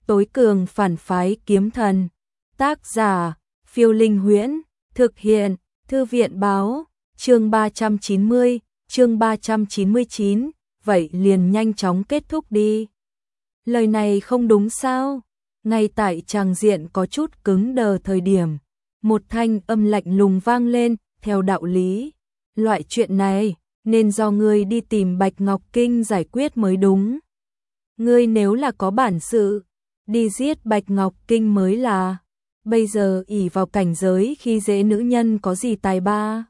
tối cường phản phái kiếm thần. Tác giả, Phiêu Linh Huyễn, thực hiện, Thư viện báo, chương 390, chương 399, vậy liền nhanh chóng kết thúc đi. Lời này không đúng sao? Ngay tại tràng diện có chút cứng đờ thời điểm, một thanh âm lạnh lùng vang lên, theo đạo lý. Loại chuyện này, nên do ngươi đi tìm Bạch Ngọc Kinh giải quyết mới đúng. Ngươi nếu là có bản sự, đi giết Bạch Ngọc Kinh mới là. Bây giờ ỷ vào cảnh giới khi dễ nữ nhân có gì tài ba.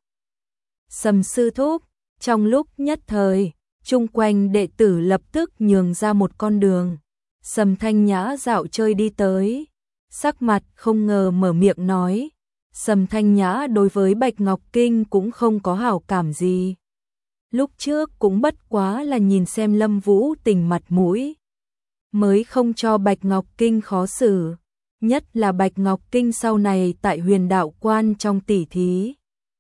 Sầm sư thúc, trong lúc nhất thời, chung quanh đệ tử lập tức nhường ra một con đường. Sầm Thanh Nhã dạo chơi đi tới, sắc mặt không ngờ mở miệng nói. Sầm Thanh Nhã đối với Bạch Ngọc Kinh cũng không có hảo cảm gì. Lúc trước cũng bất quá là nhìn xem Lâm Vũ Tình mặt mũi, mới không cho Bạch Ngọc Kinh khó xử. Nhất là Bạch Ngọc Kinh sau này tại Huyền Đạo Quan trong tỉ thí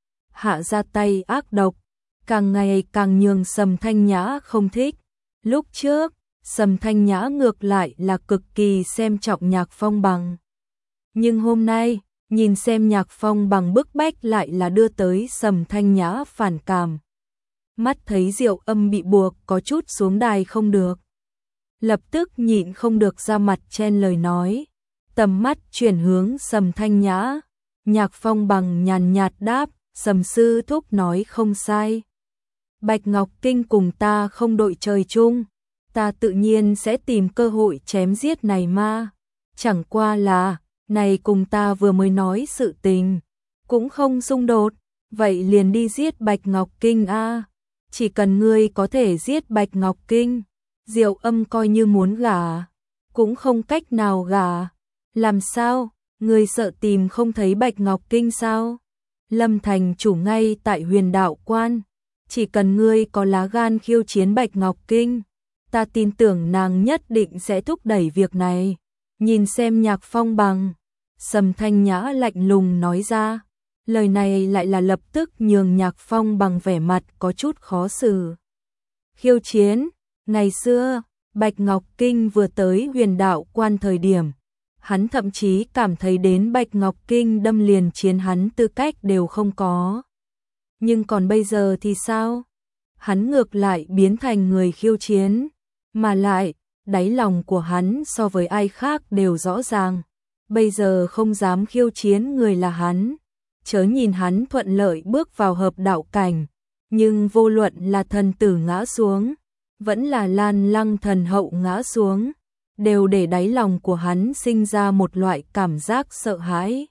hạ ra tay ác độc, càng ngày càng nhường Sầm Thanh Nhã không thích. Lúc trước, Sầm Thanh Nhã ngược lại là cực kỳ xem trọng Nhạc Phong Bằng. Nhưng hôm nay, nhìn xem Nhạc Phong Bằng bức bách lại là đưa tới Sầm Thanh Nhã phản cảm. Mắt thấy Diệu Âm bị buộc có chút xuống đài không được, lập tức nhịn không được ra mặt chen lời nói. Tầm mắt chuyển hướng Sầm Thanh Nhã, Nhạc Phong Bằng nhàn nhạt đáp, Sầm sư thúc nói không sai. Bạch Ngọc Kinh cùng ta không đội trời chung, ta tự nhiên sẽ tìm cơ hội chém giết này ma. Chẳng qua là, này cùng ta vừa mới nói sự tình, cũng không xung đột, vậy liền đi giết Bạch Ngọc Kinh a. Chỉ cần ngươi có thể giết Bạch Ngọc Kinh, Diệu Âm coi như muốn gả, cũng không cách nào gả. Làm sao, ngươi sợ tìm không thấy Bạch Ngọc Kinh sao? Lâm thành chủ ngay tại Huyền Đạo Quan, chỉ cần ngươi có lá gan khiêu chiến Bạch Ngọc Kinh, ta tin tưởng nàng nhất định sẽ thúc đẩy việc này. Nhìn xem Nhạc Phong Bằng, Sầm Thanh Nhã lạnh lùng nói ra, lời này lại là lập tức nhường Nhạc Phong Bằng vẻ mặt có chút khó xử. Khiêu chiến, ngày xưa, Bạch Ngọc Kinh vừa tới Huyền Đạo Quan thời điểm, hắn thậm chí cảm thấy đến Bạch Ngọc Kinh đâm liền chiến hắn tư cách đều không có. Nhưng còn bây giờ thì sao? Hắn ngược lại biến thành người khiêu chiến, mà lại, đáy lòng của hắn so với ai khác đều rõ ràng. Bây giờ không dám khiêu chiến người là hắn. Chớ nhìn hắn thuận lợi bước vào hợp đạo cảnh, nhưng vô luận là thần tử ngã xuống, vẫn là Lan Lăng thần hậu ngã xuống, đều để đáy lòng của hắn sinh ra một loại cảm giác sợ hãi.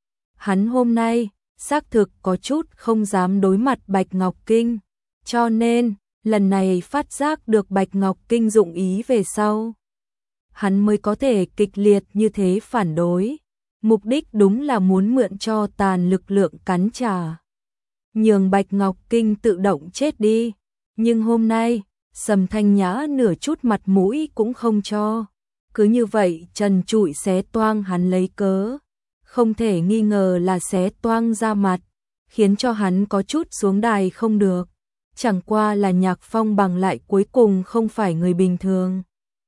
Hắn hôm nay, xác thực có chút không dám đối mặt Bạch Ngọc Kinh, cho nên, lần này phát giác được Bạch Ngọc Kinh dụng ý về sau, hắn mới có thể kịch liệt như thế phản đối. Mục đích đúng là muốn mượn cho tàn lực lượng cắn trả, nhường Bạch Ngọc Kinh tự động chết đi. Nhưng hôm nay, Sầm Thanh Nhã nửa chút mặt mũi cũng không cho, cứ như vậy trần trụi xé toang hắn lấy cớ, không thể nghi ngờ là xé toang ra mặt, khiến cho hắn có chút xuống đài không được. Chẳng qua là Nhạc Phong Bằng lại cuối cùng không phải người bình thường.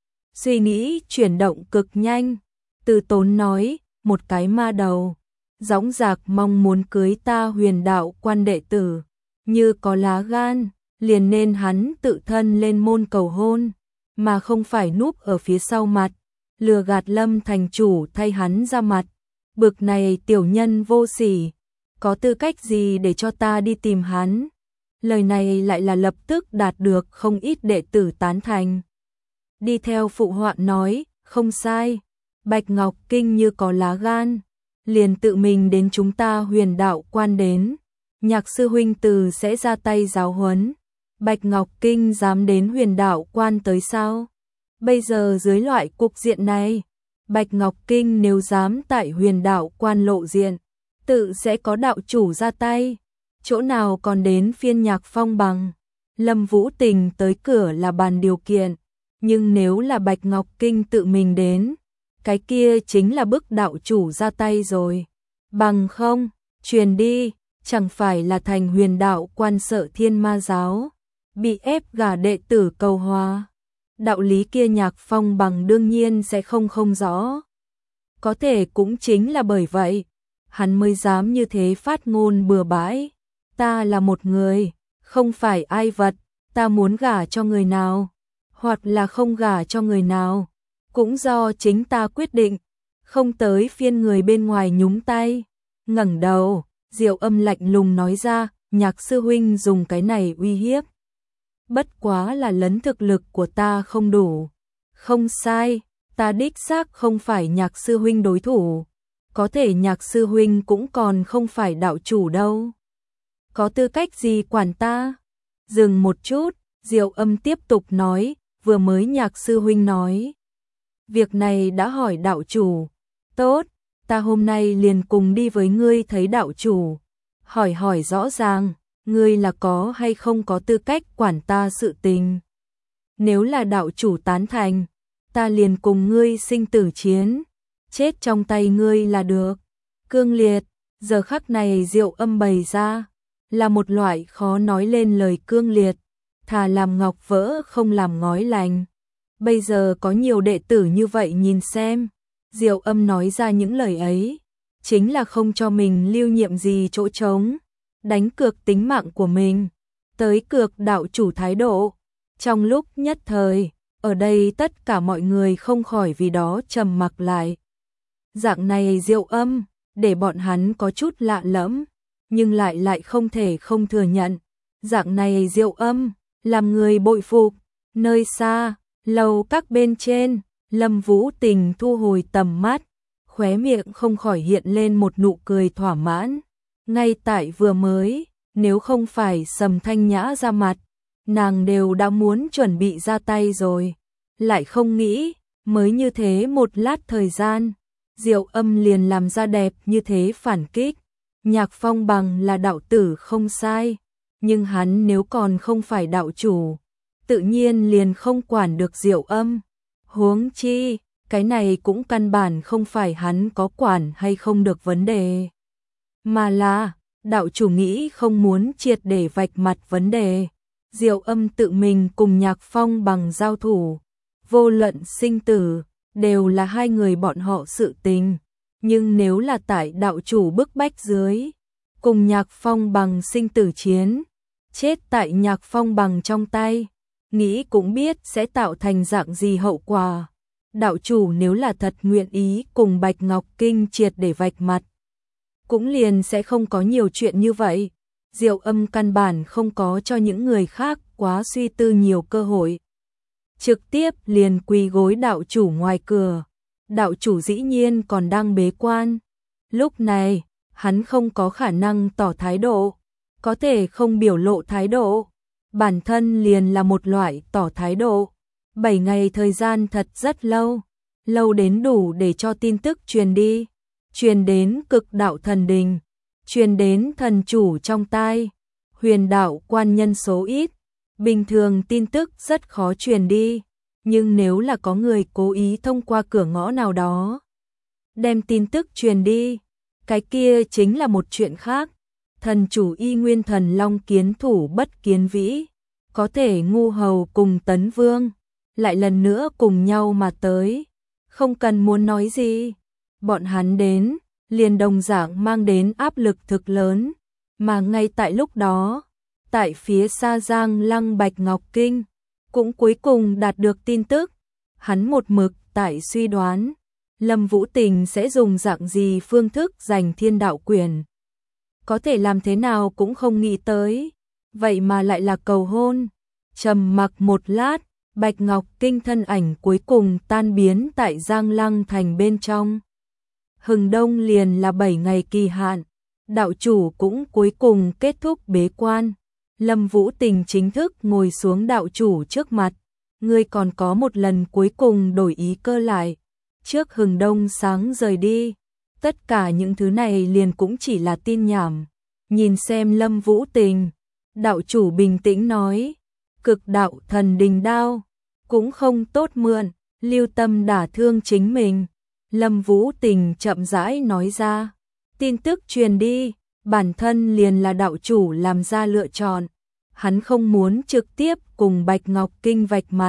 Suy nghĩ chuyển động cực nhanh, từ tốn nói, một cái ma đầu, dõng dạc mong muốn cưới ta Huyền Đạo Quan đệ tử, như có lá gan, liền nên hắn tự thân lên môn cầu hôn, mà không phải núp ở phía sau mặt, lừa gạt Lâm thành chủ thay hắn ra mặt. Bực này tiểu nhân vô sỉ, có tư cách gì để cho ta đi tìm hắn? Lời này lại là lập tức đạt được không ít đệ tử tán thành. Đi theo phụ họa nói, không sai, Bạch Ngọc Kinh như có lá gan, liền tự mình đến chúng ta Huyền Đạo Quan đến, Nhạc sư huynh từ sẽ ra tay giáo huấn. Bạch Ngọc Kinh dám đến Huyền Đạo Quan tới sao? Bây giờ dưới loại cục diện này, Bạch Ngọc Kinh nếu dám tại Huyền Đạo Quan lộ diện, tự sẽ có đạo chủ ra tay, chỗ nào còn đến phiên Nhạc Phong Bằng. Lâm Vũ Tình tới cửa là bàn điều kiện, nhưng nếu là Bạch Ngọc Kinh tự mình đến, cái kia chính là bức đạo chủ ra tay rồi. Bằng không, truyền đi, chẳng phải là thành Huyền Đạo Quan sợ thiên ma giáo, bị ép gả đệ tử cầu hòa. đạo lý kia Nhạc Phong Bằng đương nhiên sẽ không rõ. Có thể cũng chính là bởi vậy, hắn mới dám như thế phát ngôn bừa bãi. Ta là một người, không phải ai vật, ta muốn gả cho người nào, hoặc là không gả cho người nào, cũng do chính ta quyết định, không tới phiên người bên ngoài nhúng tay. Ngẩng đầu, Diệu Âm lạnh lùng nói ra, Nhạc sư huynh dùng cái này uy hiếp. Bất quá là lấn thực lực của ta không đủ. Không sai, ta đích xác không phải Nhạc sư huynh đối thủ. Có thể Nhạc sư huynh cũng còn không phải đạo chủ đâu. Có tư cách gì quản ta? Dừng một chút, Diệu Âm tiếp tục nói, vừa mới Nhạc sư huynh nói. Việc này đã hỏi đạo chủ. Tốt, ta hôm nay liền cùng đi với ngươi thấy đạo chủ. Hỏi rõ ràng, ngươi là có hay không có tư cách quản ta sự tình. Nếu là đạo chủ tán thành, ta liền cùng ngươi sinh tử chiến. Chết trong tay ngươi là được. Cương liệt, giờ khắc này Diệu Âm bày ra, là một loại khó nói lên lời cương liệt. Thà làm ngọc vỡ không làm ngói lành. Bây giờ có nhiều đệ tử như vậy nhìn xem. Diệu Âm nói ra những lời ấy, chính là không cho mình lưu nhiệm gì chỗ trống, đánh cược tính mạng của mình, tới cược đạo chủ thái độ. Trong lúc nhất thời, ở đây tất cả mọi người không khỏi vì đó trầm mặc lại. Dạng này Diệu Âm, để bọn hắn có chút lạ lẫm, nhưng lại không thể không thừa nhận. Dạng này Diệu Âm, làm người bội phục. Nơi xa, lầu các bên trên, Lâm Vũ Tình thu hồi tầm mắt, khóe miệng không khỏi hiện lên một nụ cười thỏa mãn. Ngay tại vừa mới, nếu không phải Sầm Thanh Nhã ra mặt, nàng đều đã muốn chuẩn bị ra tay rồi. Lại không nghĩ, mới như thế một lát thời gian, Diệu Âm liền làm ra đẹp như thế phản kích. Nhạc Phong Bằng là đạo tử không sai, nhưng hắn nếu còn không phải đạo chủ, tự nhiên liền không quản được Diệu Âm. Huống chi, cái này cũng căn bản không phải hắn có quản hay không được vấn đề, mà là đạo chủ nghĩ không muốn triệt để vạch mặt vấn đề. Diệu Âm tự mình cùng Nhạc Phong Bằng giao thủ, vô luận sinh tử, đều là hai người bọn họ sự tình. Nhưng nếu là tại đạo chủ bức bách dưới, cùng Nhạc Phong Bằng sinh tử chiến, chết tại Nhạc Phong Bằng trong tay, nghĩ cũng biết sẽ tạo thành dạng gì hậu quả. Đạo chủ nếu là thật nguyện ý cùng Bạch Ngọc Kinh triệt để vạch mặt, cũng liền sẽ không có nhiều chuyện như vậy. Diệu Âm căn bản không có cho những người khác quá suy tư nhiều cơ hội, trực tiếp liền quỳ gối đạo chủ ngoài cửa. Đạo chủ dĩ nhiên còn đang bế quan. Lúc này, hắn không có khả năng tỏ thái độ, có thể không biểu lộ thái độ, bản thân liền là một loại tỏ thái độ. 7 ngày thời gian thật rất lâu, lâu đến đủ để cho tin tức truyền đi, truyền đến Cực Đạo Thần Đình, truyền đến thần chủ trong tai. Huyền đạo quan nhân số ít, bình thường tin tức rất khó truyền đi, nhưng nếu là có người cố ý thông qua cửa ngõ nào đó đem tin tức truyền đi, cái kia chính là một chuyện khác. Thần chủ Y Nguyên Thần Long kiến thủ Bất Kiến Vĩ, có thể Ngu Hầu cùng Tấn Vương lại lần nữa cùng nhau mà tới, không cần muốn nói gì, bọn hắn đến liền đồng dạng mang đến áp lực thực lớn. Mà ngay tại lúc đó, tại phía xa Giang Lăng Bạch Ngọc Kinh cũng cuối cùng đạt được tin tức. Hắn một mực tại suy đoán Lâm Vũ Tình sẽ dùng dạng gì phương thức giành thiên đạo quyền, có thể làm thế nào cũng không nghĩ tới, vậy mà lại là cầu hôn. Trầm mặc một lát, Bạch Ngọc Kinh thân ảnh cuối cùng tan biến tại Giang Lăng thành bên trong. Hừng đông liền là 7 ngày kỳ hạn, đạo chủ cũng cuối cùng kết thúc bế quan. Lâm Vũ Tình chính thức ngồi xuống đạo chủ trước mặt. Ngươi còn có một lần cuối cùng đổi ý cơ lại. Trước hừng đông sáng rời đi, tất cả những thứ này liền cũng chỉ là tin nhảm. Nhìn xem Lâm Vũ Tình, đạo chủ bình tĩnh nói, Cực Đạo Thần Đình đao cũng không tốt mượn, lưu tâm đả thương chính mình. Lâm Vũ Tình chậm rãi nói ra, tin tức truyền đi, bản thân liền là đạo chủ làm ra lựa chọn. Hắn không muốn trực tiếp cùng Bạch Ngọc Kinh vạch mặt,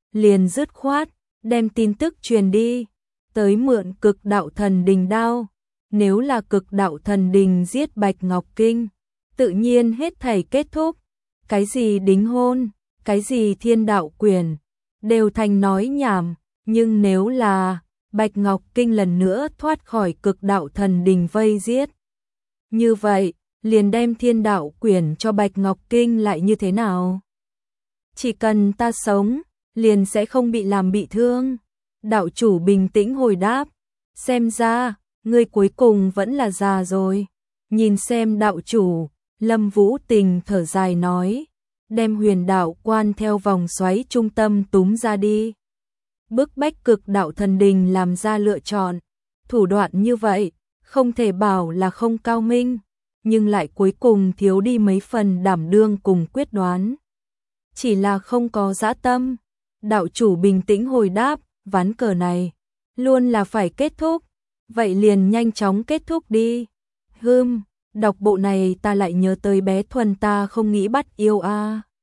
liền dứt khoát, đem tin tức truyền đi, tới mượn Cực Đạo Thần Đình đao. Nếu là Cực Đạo Thần Đình giết Bạch Ngọc Kinh, tự nhiên hết thảy kết thúc. Cái gì đính hôn, cái gì thiên đạo quyền, đều thành nói nhảm. Nhưng nếu là Bạch Ngọc Kinh lần nữa thoát khỏi Cực Đạo Thần Đình vây giết, như vậy, liền đem thiên đạo quyền cho Bạch Ngọc Kinh lại như thế nào? Chỉ cần ta sống, liền sẽ không bị làm bị thương. Đạo chủ bình tĩnh hồi đáp, xem ra, ngươi cuối cùng vẫn là già rồi. Nhìn xem đạo chủ, Lâm Vũ Tình thở dài nói, đem Huyền Đạo Quan theo vòng xoáy trung tâm túm ra đi. Bức bách Cực Đạo Thần Đình làm ra lựa chọn, thủ đoạn như vậy, không thể bảo là không cao minh, nhưng lại cuối cùng thiếu đi mấy phần đảm đương cùng quyết đoán. Chỉ là không có dã tâm. Đạo chủ bình tĩnh hồi đáp, ván cờ này luôn là phải kết thúc, vậy liền nhanh chóng kết thúc đi. Đọc bộ này ta lại nhớ tới bé Thuần ta không nghĩ bắt yêu a.